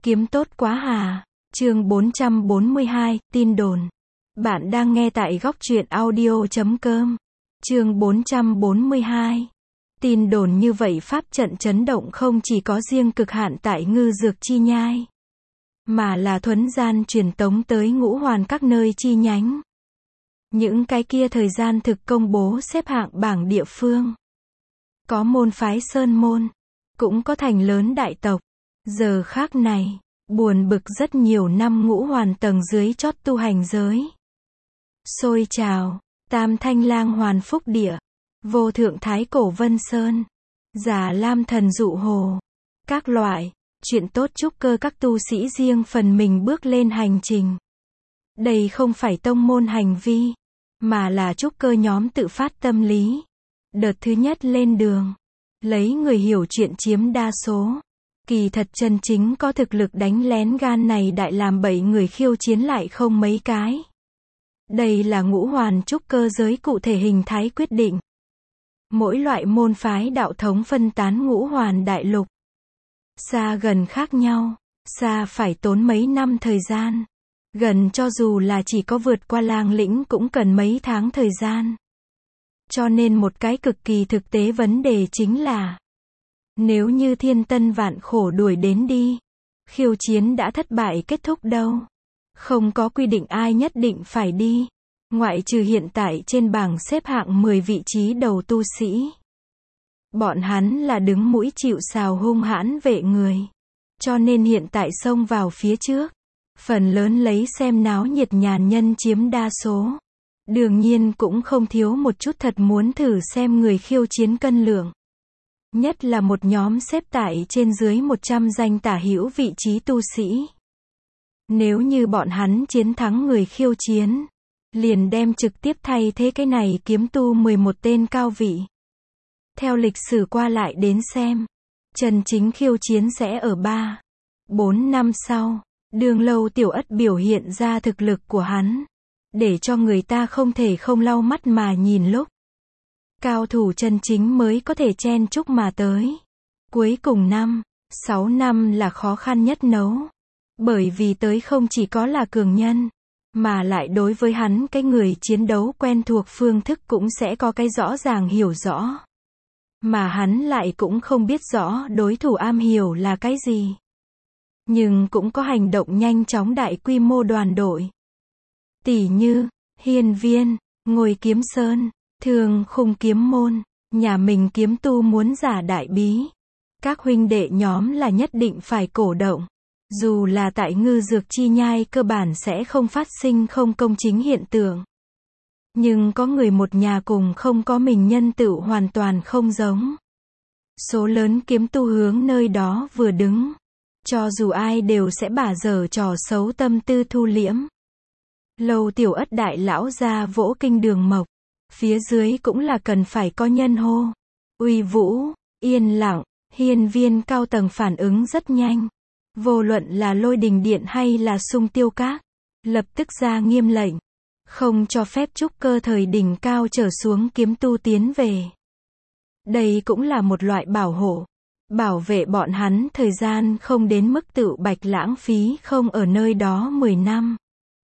Kiếm tốt quá hà. Chương 442, tin đồn. Bạn đang nghe tại góc truyện audio.com. Chương 442. Tin đồn như vậy pháp trận chấn động không chỉ có riêng cực hạn tại Ngư Dược Chi Nhai, mà là thuấn gian truyền tống tới ngũ hoàn các nơi chi nhánh. Những cái kia thời gian thực công bố xếp hạng bảng địa phương. Có môn phái sơn môn, cũng có thành lớn đại tộc. Giờ khác này, buồn bực rất nhiều năm ngũ hoàn tầng dưới chót tu hành giới. Xôi trào, Tam Thanh Lang Hoàn Phúc Địa, Vô Thượng Thái Cổ Vân Sơn, Già Lam Thần Dụ Hồ, các loại, chuyện tốt chúc cơ các tu sĩ riêng phần mình bước lên hành trình. Đây không phải tông môn hành vi, mà là chúc cơ nhóm tự phát tâm lý. Đợt thứ nhất lên đường, lấy người hiểu chuyện chiếm đa số. Kỳ thật chân chính có thực lực đánh lén gan này đại làm bậy người khiêu chiến lại không mấy cái. Đây là ngũ hoàn trúc cơ giới cụ thể hình thái quyết định. Mỗi loại môn phái đạo thống phân tán ngũ hoàn đại lục. Xa gần khác nhau, xa phải tốn mấy năm thời gian. Gần cho dù là chỉ có vượt qua Lang Lĩnh cũng cần mấy tháng thời gian. Cho nên một cái cực kỳ thực tế vấn đề chính là, nếu như thiên tân vạn khổ đuổi đến đi, khiêu chiến đã thất bại kết thúc đâu. Không có quy định ai nhất định phải đi, ngoại trừ hiện tại trên bảng xếp hạng 10 vị trí đầu tu sĩ. Bọn hắn là đứng mũi chịu sào hung hãn vệ người, cho nên hiện tại xông vào phía trước, phần lớn lấy xem náo nhiệt nhàn nhân chiếm đa số. Đương nhiên cũng không thiếu một chút thật muốn thử xem người khiêu chiến cân lượng. Nhất là một nhóm xếp tại trên dưới 100 danh tả hữu vị trí tu sĩ. Nếu như bọn hắn chiến thắng người khiêu chiến, liền đem trực tiếp thay thế cái này kiếm tu 11 tên cao vị. Theo lịch sử qua lại đến xem, chân chính khiêu chiến sẽ ở 3-4 năm sau. Đường Lâu Tiểu Ất biểu hiện ra thực lực của hắn, để cho người ta không thể không lau mắt mà nhìn lúc. Cao thủ chân chính mới có thể chen chúc mà tới. Cuối cùng 6 năm là khó khăn nhất nấu. Bởi vì tới không chỉ có là cường nhân, mà lại đối với hắn cái người chiến đấu quen thuộc phương thức cũng sẽ có cái rõ ràng hiểu rõ. Mà hắn lại cũng không biết rõ đối thủ am hiểu là cái gì. Nhưng cũng có hành động nhanh chóng đại quy mô đoàn đội. Tỷ như, Hiên Viên, Ngồi Kiếm Sơn, Thường Khung Kiếm Môn, nhà mình kiếm tu muốn giả đại bí. Các huynh đệ nhóm là nhất định phải cổ động. Dù là tại Ngư Dược Chi Nhai cơ bản sẽ không phát sinh không công chính hiện tượng. Nhưng có người một nhà cùng không có mình nhân tựu hoàn toàn không giống. Số lớn kiếm tu hướng nơi đó vừa đứng. Cho dù ai đều sẽ bả dở trò xấu tâm tư thu liễm. Lâu Tiểu Ất đại lão ra vỗ kinh đường mộc. Phía dưới cũng là cần phải có nhân hô. Uy vũ, yên lặng, Hiên Viên cao tầng phản ứng rất nhanh. Vô luận là Lôi Đình Điện hay là Sung Tiêu Các, lập tức ra nghiêm lệnh. Không cho phép trúc cơ thời đỉnh cao trở xuống kiếm tu tiến về. Đây cũng là một loại bảo hộ. Bảo vệ bọn hắn thời gian không đến mức tự bạch lãng phí không ở nơi đó 10 năm.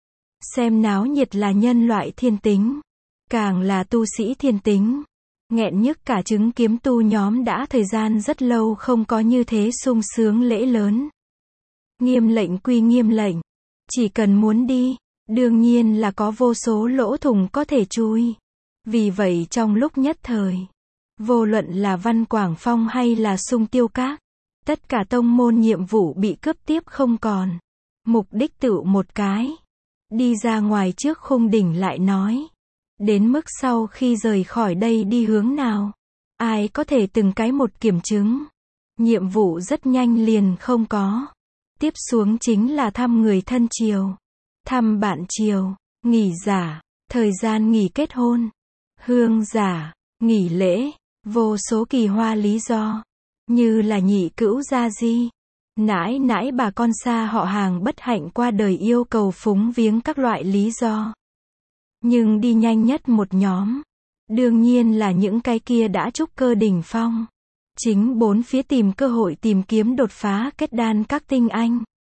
Xem náo nhiệt là nhân loại thiên tính. Càng là tu sĩ thiên tính. Nghẹn nhức cả trứng kiếm tu nhóm đã thời gian rất lâu không có như thế sung sướng lễ lớn. Nghiêm lệnh quy nghiêm lệnh. Chỉ cần muốn đi, đương nhiên là có vô số lỗ thủng có thể chui. Vì vậy trong lúc nhất thời, vô luận là Văn Quảng Phong hay là Sung Tiêu Các, tất cả tông môn nhiệm vụ bị cướp tiếp không còn. Mục đích tự một cái. Đi ra ngoài trước khung đỉnh lại nói. Đến mức sau khi rời khỏi đây đi hướng nào. Ai có thể từng cái một kiểm chứng. Nhiệm vụ rất nhanh liền không có. Tiếp xuống chính là thăm người thân triều. Thăm bạn triều. Nghỉ giả. Thời gian nghỉ kết hôn. Hương giả. Nghỉ lễ. Vô số kỳ hoa lý do. Như là nhị cữu gia di. Nãi nãi bà con xa họ hàng bất hạnh qua đời yêu cầu phúng viếng các loại lý do. Nhưng đi nhanh nhất một nhóm. Đương nhiên là những cái kia đã trúc cơ đỉnh phong. Chính bốn phía tìm cơ hội tìm kiếm đột phá kết đan các tinh anh.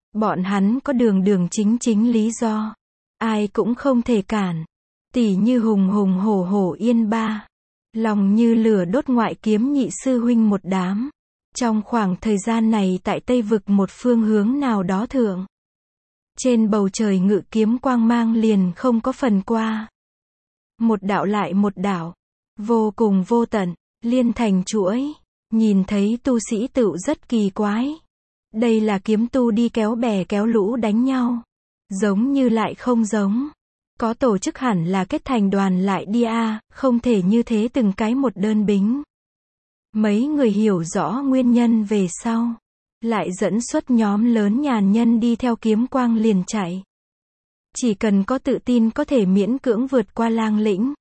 Bọn hắn có đường đường chính chính lý do. Ai cũng không thể cản. Tỉ như hùng hùng hổ hổ Yên Ba. Lòng như lửa đốt ngoại kiếm nhị sư huynh một đám. Trong khoảng thời gian này tại Tây Vực một phương hướng nào đó thượng. Trên bầu trời ngự kiếm quang mang liền không có phần qua. Một đạo lại một đạo. Vô cùng vô tận. Liên thành chuỗi. Nhìn thấy tu sĩ tựu rất kỳ quái. Đây là kiếm tu đi kéo bè kéo lũ đánh nhau. Giống như lại không giống. Có tổ chức hẳn là kết thành đoàn lại đi không thể như thế từng cái một đơn bính. Mấy người hiểu rõ nguyên nhân về sau. Lại dẫn xuất nhóm lớn nhàn nhân đi theo kiếm quang liền chạy. Chỉ cần có tự tin có thể miễn cưỡng vượt qua lang lĩnh.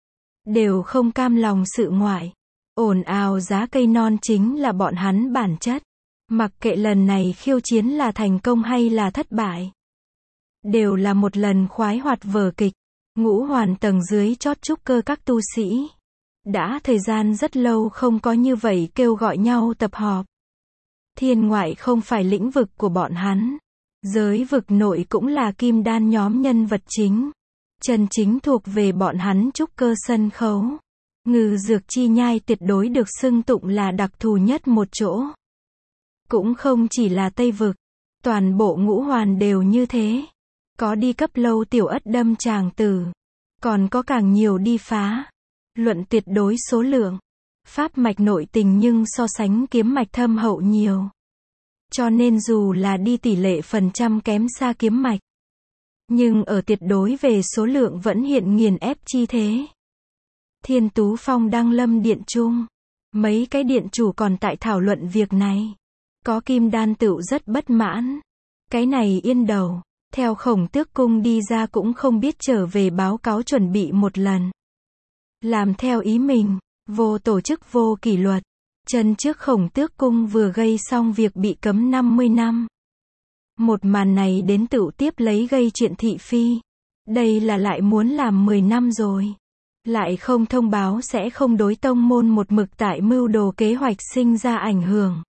Đều không cam lòng sự ngoại. Ồn ào giá cây non chính là bọn hắn bản chất. Mặc kệ lần này khiêu chiến là thành công hay là thất bại. Đều là một lần khoái hoạt vở kịch. Ngũ hoàn tầng dưới chót trúc cơ các tu sĩ. Đã thời gian rất lâu không có như vậy kêu gọi nhau tập họp. Thiên ngoại không phải lĩnh vực của bọn hắn. Giới vực nội cũng là kim đan nhóm nhân vật chính. Chân chính thuộc về bọn hắn trúc cơ sân khấu. Ngư dược chi nhai tuyệt đối được xưng tụng là đặc thù nhất một chỗ. Cũng không chỉ là Tây Vực. Toàn bộ ngũ hoàn đều như thế. Có đi cấp lâu tiểu ất đâm tràng tử. Còn có càng nhiều đi phá. Luận tuyệt đối số lượng. Pháp mạch nội tình nhưng so sánh kiếm mạch thâm hậu nhiều. Cho nên dù là đi tỷ lệ phần trăm kém xa kiếm mạch. Nhưng ở tuyệt đối về số lượng vẫn hiện nghiền ép chi thế. Thiên Tú Phong đăng lâm điện trung. Mấy cái điện chủ còn tại thảo luận việc này. Có kim đan tựu rất bất mãn. Cái này yên đầu. Theo Khổng Tước Cung đi ra cũng không biết trở về báo cáo chuẩn bị một lần. Làm theo ý mình. Vô tổ chức vô kỷ luật. Chân trước Khổng Tước Cung vừa gây xong việc bị cấm 50 năm. Một màn này đến tựu tiếp lấy gây chuyện thị phi. Đây là lại muốn làm 10 năm rồi. Lại không thông báo sẽ không đối tông môn một mực tại mưu đồ kế hoạch sinh ra ảnh hưởng.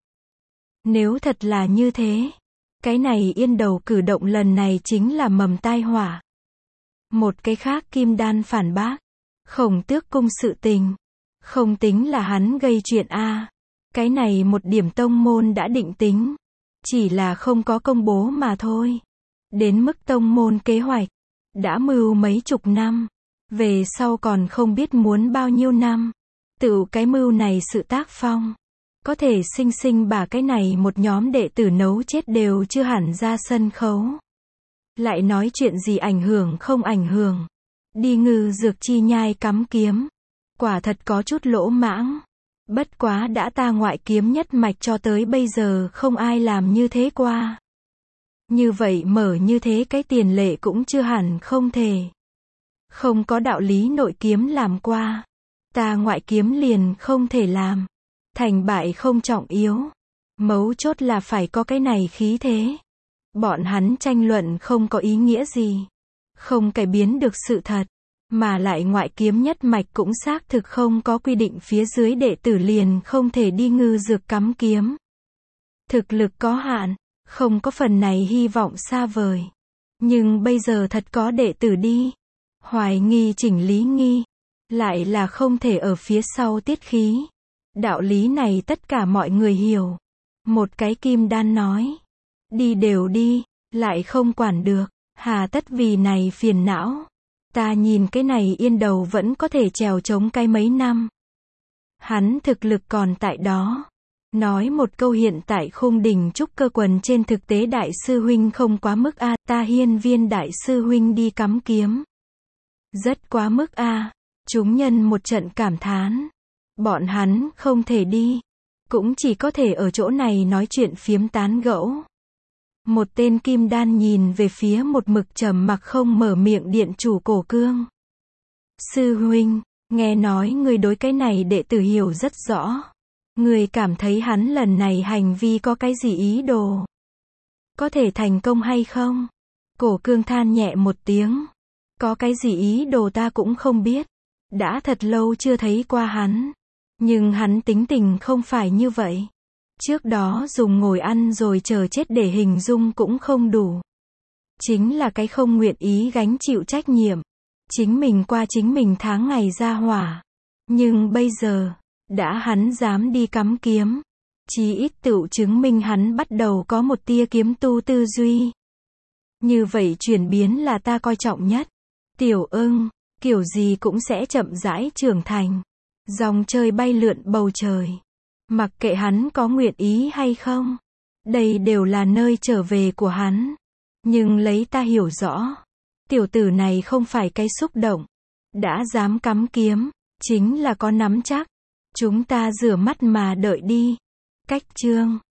Nếu thật là như thế. Cái này yên đầu cử động lần này chính là mầm tai họa. Một cái khác kim đan phản bác. Khổng Tước Cung sự tình. Không tính là hắn gây chuyện Cái này một điểm tông môn đã định tính. Chỉ là không có công bố mà thôi. Đến mức tông môn kế hoạch. Đã mưu mấy chục năm. Về sau còn không biết muốn bao nhiêu năm. Tự cái mưu này sự tác phong. Có thể sinh sinh bà cái này một nhóm đệ tử nấu chết đều chưa hẳn ra sân khấu. Lại nói chuyện gì ảnh hưởng không ảnh hưởng. Đi ngư dược chi nhai cắm kiếm. Quả thật có chút lỗ mãng. Bất quá đã ta ngoại kiếm nhất mạch cho tới bây giờ không ai làm như thế qua. Như vậy mở như thế cái tiền lệ cũng chưa hẳn không thể. Không có đạo lý nội kiếm làm qua. Ta ngoại kiếm liền không thể làm. Thành bại không trọng yếu. Mấu chốt là phải có cái này khí thế. Bọn hắn tranh luận không có ý nghĩa gì. Không cải biến được sự thật. Mà lại ngoại kiếm nhất mạch cũng xác thực không có quy định phía dưới đệ tử liền không thể đi ngư dược cắm kiếm. Thực lực có hạn. Không có phần này hy vọng xa vời. Nhưng bây giờ thật có đệ tử đi. Hoài nghi chỉnh lý nghi. Lại là không thể ở phía sau tiết khí. Đạo lý này tất cả mọi người hiểu. Một cái kim đan nói. Đi đều đi. Lại không quản được. Hà tất vì này phiền não. Ta nhìn cái này yên đầu vẫn có thể trèo chống cái mấy năm. Hắn thực lực còn tại đó. Nói một câu hiện tại khung đỉnh trúc cơ quần trên thực tế đại sư huynh không quá mức ta hiên viên đại sư huynh đi cắm kiếm. Rất quá mức Chúng nhân một trận cảm thán. Bọn hắn không thể đi. Cũng chỉ có thể ở chỗ này nói chuyện phiếm tán gẫu. Một tên kim đan nhìn về phía một mực trầm mặc không mở miệng điện chủ Cổ Cương. Sư huynh, nghe nói người đối cái này đệ tử hiểu rất rõ. Người cảm thấy hắn lần này hành vi có cái gì ý đồ? Có thể thành công hay không? Cổ Cương than nhẹ một tiếng. Có cái gì ý đồ ta cũng không biết. Đã thật lâu chưa thấy qua hắn. Nhưng hắn tính tình không phải như vậy. Trước đó dùng ngồi ăn rồi chờ chết để hình dung cũng không đủ. Chính là cái không nguyện ý gánh chịu trách nhiệm. Chính mình qua chính mình tháng ngày ra hỏa. Nhưng bây giờ, đã hắn dám đi cắm kiếm. Chí ít tựu chứng minh hắn bắt đầu có một tia kiếm tu tư duy. Như vậy chuyển biến là ta coi trọng nhất. Tiểu ưng, kiểu gì cũng sẽ chậm rãi trưởng thành. Dòng chơi bay lượn bầu trời. Mặc kệ hắn có nguyện ý hay không. Đây đều là nơi trở về của hắn. Nhưng lấy ta hiểu rõ. Tiểu tử này không phải cái xúc động. Đã dám cắm kiếm. Chính là có nắm chắc. Chúng ta rửa mắt mà đợi đi. Cách chương